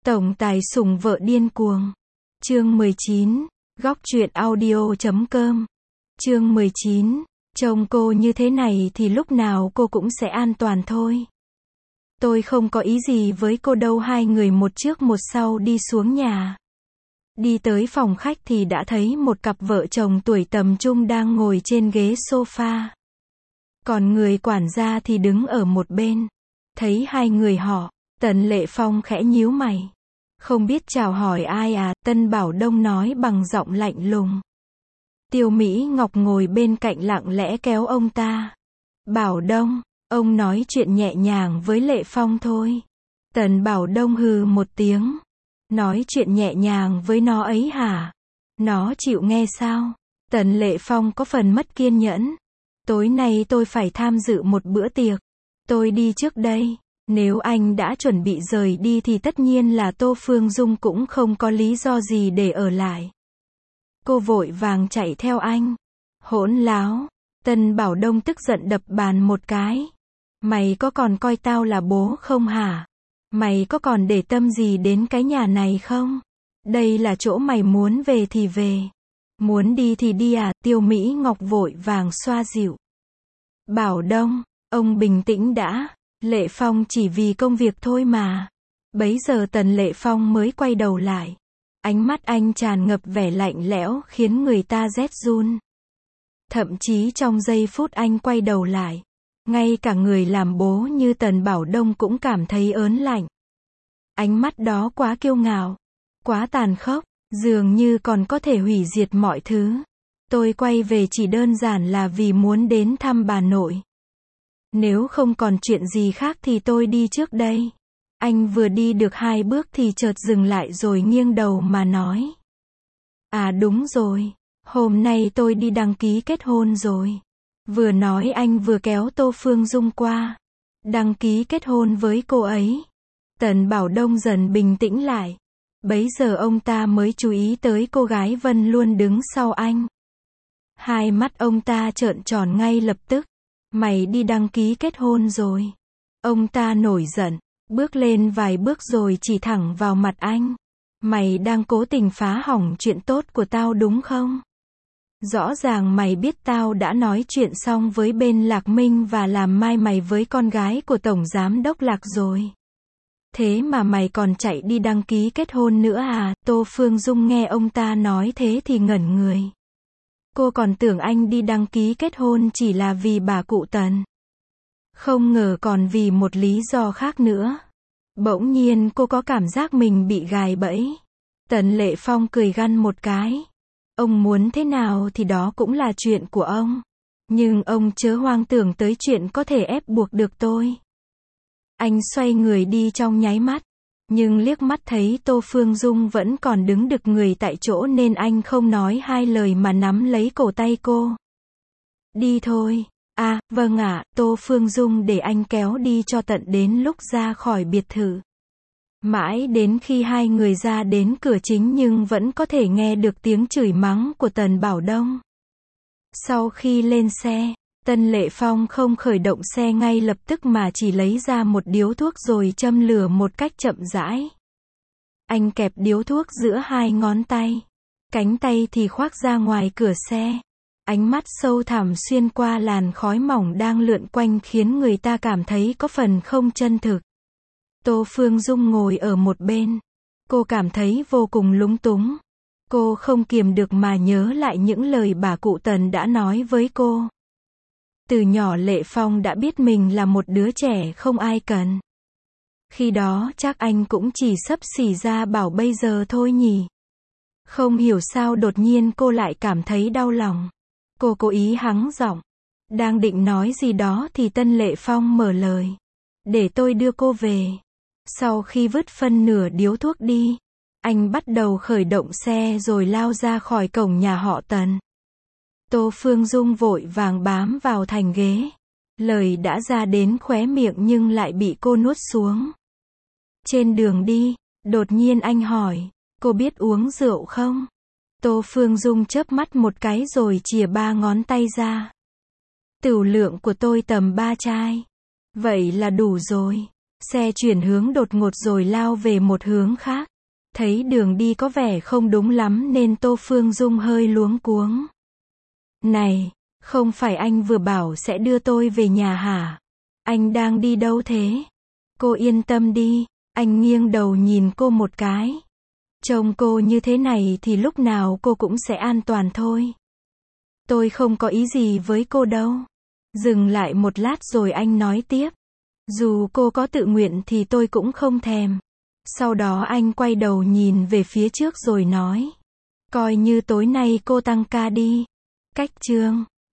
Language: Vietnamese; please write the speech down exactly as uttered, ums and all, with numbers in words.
Tổng tài sủng vợ điên cuồng. Chương mười chín. Góc truyện audio chấm com. Chương mười chín. Trông cô như thế này thì lúc nào cô cũng sẽ an toàn thôi. Tôi không có ý gì với cô đâu. Hai người một trước một sau đi xuống nhà. Đi tới phòng khách thì đã thấy một cặp vợ chồng tuổi tầm trung đang ngồi trên ghế sofa. Còn người quản gia thì đứng ở một bên. Thấy hai người họ, Tần Lệ Phong khẽ nhíu mày. Không biết chào hỏi ai à, Tân Bảo Đông nói bằng giọng lạnh lùng. Tiêu Mỹ Ngọc ngồi bên cạnh lặng lẽ kéo ông ta. Bảo Đông, ông nói chuyện nhẹ nhàng với Lệ Phong thôi. Tần Bảo Đông hừ một tiếng. Nói chuyện nhẹ nhàng với nó ấy hả? Nó chịu nghe sao? Tần Lệ Phong có phần mất kiên nhẫn. Tối nay tôi phải tham dự một bữa tiệc. Tôi đi trước đây. Nếu anh đã chuẩn bị rời đi thì tất nhiên là Tô Phương Dung cũng không có lý do gì để ở lại. Cô vội vàng chạy theo anh. Hỗn láo. Tân Bảo Đông tức giận đập bàn một cái. Mày có còn coi tao là bố không hả? Mày có còn để tâm gì đến cái nhà này không? Đây là chỗ mày muốn về thì về. Muốn đi thì đi à? Tiêu Mỹ Ngọc vội vàng xoa dịu. Bảo Đông, ông bình tĩnh đã. Lệ Phong chỉ vì công việc thôi mà. Bấy giờ Tần Lệ Phong mới quay đầu lại. Ánh mắt anh tràn ngập vẻ lạnh lẽo khiến người ta rét run. Thậm chí trong giây phút anh quay đầu lại, ngay cả người làm bố như Tần Bảo Đông cũng cảm thấy ớn lạnh. Ánh mắt đó quá kiêu ngạo, quá tàn khốc, dường như còn có thể hủy diệt mọi thứ. Tôi quay về chỉ đơn giản là vì muốn đến thăm bà nội. Nếu không còn chuyện gì khác thì tôi đi trước đây. Anh vừa đi được hai bước thì chợt dừng lại rồi nghiêng đầu mà nói. À đúng rồi, hôm nay tôi đi đăng ký kết hôn rồi. Vừa nói anh vừa kéo Tô Phương Dung qua. Đăng ký kết hôn với cô ấy. Tần Bảo Đông dần bình tĩnh lại. Bấy giờ ông ta mới chú ý tới cô gái Vân luôn đứng sau anh. Hai mắt ông ta trợn tròn ngay lập tức. Mày đi đăng ký kết hôn rồi. Ông ta nổi giận, bước lên vài bước rồi chỉ thẳng vào mặt anh. Mày đang cố tình phá hỏng chuyện tốt của tao đúng không? Rõ ràng mày biết tao đã nói chuyện xong với bên Lạc Minh và làm mai mày với con gái của Tổng Giám Đốc Lạc rồi. Thế mà mày còn chạy đi đăng ký kết hôn nữa à? Tô Phương Dung nghe ông ta nói thế thì ngẩn người. Cô còn tưởng anh đi đăng ký kết hôn chỉ là vì bà cụ Tần. Không ngờ còn vì một lý do khác nữa. Bỗng nhiên cô có cảm giác mình bị gài bẫy. Tần Lệ Phong cười gằn một cái. Ông muốn thế nào thì đó cũng là chuyện của ông. Nhưng ông chớ hoang tưởng tới chuyện có thể ép buộc được tôi. Anh xoay người đi trong nháy mắt. Nhưng liếc mắt thấy Tô Phương Dung vẫn còn đứng đực người tại chỗ nên anh không nói hai lời mà nắm lấy cổ tay cô. Đi thôi. À, vâng ạ, Tô Phương Dung để anh kéo đi cho tận đến lúc ra khỏi biệt thự. Mãi đến khi hai người ra đến cửa chính nhưng vẫn có thể nghe được tiếng chửi mắng của Tần Bảo Đông. Sau khi lên xe, Tân Lệ Phong không khởi động xe ngay lập tức mà chỉ lấy ra một điếu thuốc rồi châm lửa một cách chậm rãi. Anh kẹp điếu thuốc giữa hai ngón tay. Cánh tay thì khoác ra ngoài cửa xe. Ánh mắt sâu thẳm xuyên qua làn khói mỏng đang lượn quanh khiến người ta cảm thấy có phần không chân thực. Tô Phương Dung ngồi ở một bên. Cô cảm thấy vô cùng lúng túng. Cô không kiềm được mà nhớ lại những lời bà cụ Tần đã nói với cô. Từ nhỏ Lệ Phong đã biết mình là một đứa trẻ không ai cần. Khi đó chắc anh cũng chỉ xấp xỉ ra bảo bây giờ thôi nhỉ. Không hiểu sao đột nhiên cô lại cảm thấy đau lòng. Cô cố ý hắng giọng. Đang định nói gì đó thì Tân Lệ Phong mở lời. Để tôi đưa cô về. Sau khi vứt phân nửa điếu thuốc đi, anh bắt đầu khởi động xe rồi lao ra khỏi cổng nhà họ Tần. Tô Phương Dung vội vàng bám vào thành ghế. Lời đã ra đến khóe miệng nhưng lại bị cô nuốt xuống. Trên đường đi, đột nhiên anh hỏi, cô biết uống rượu không? Tô Phương Dung chớp mắt một cái rồi chìa ba ngón tay ra. Tửu lượng của tôi tầm ba chai. Vậy là đủ rồi. Xe chuyển hướng đột ngột rồi lao về một hướng khác. Thấy đường đi có vẻ không đúng lắm nên Tô Phương Dung hơi luống cuống. Này, không phải anh vừa bảo sẽ đưa tôi về nhà hả? Anh đang đi đâu thế? Cô yên tâm đi, anh nghiêng đầu nhìn cô một cái. Trông cô như thế này thì lúc nào cô cũng sẽ an toàn thôi. Tôi không có ý gì với cô đâu. Dừng lại một lát rồi anh nói tiếp. Dù cô có tự nguyện thì tôi cũng không thèm. Sau đó anh quay đầu nhìn về phía trước rồi nói. Coi như tối nay cô tăng ca đi. Cách chương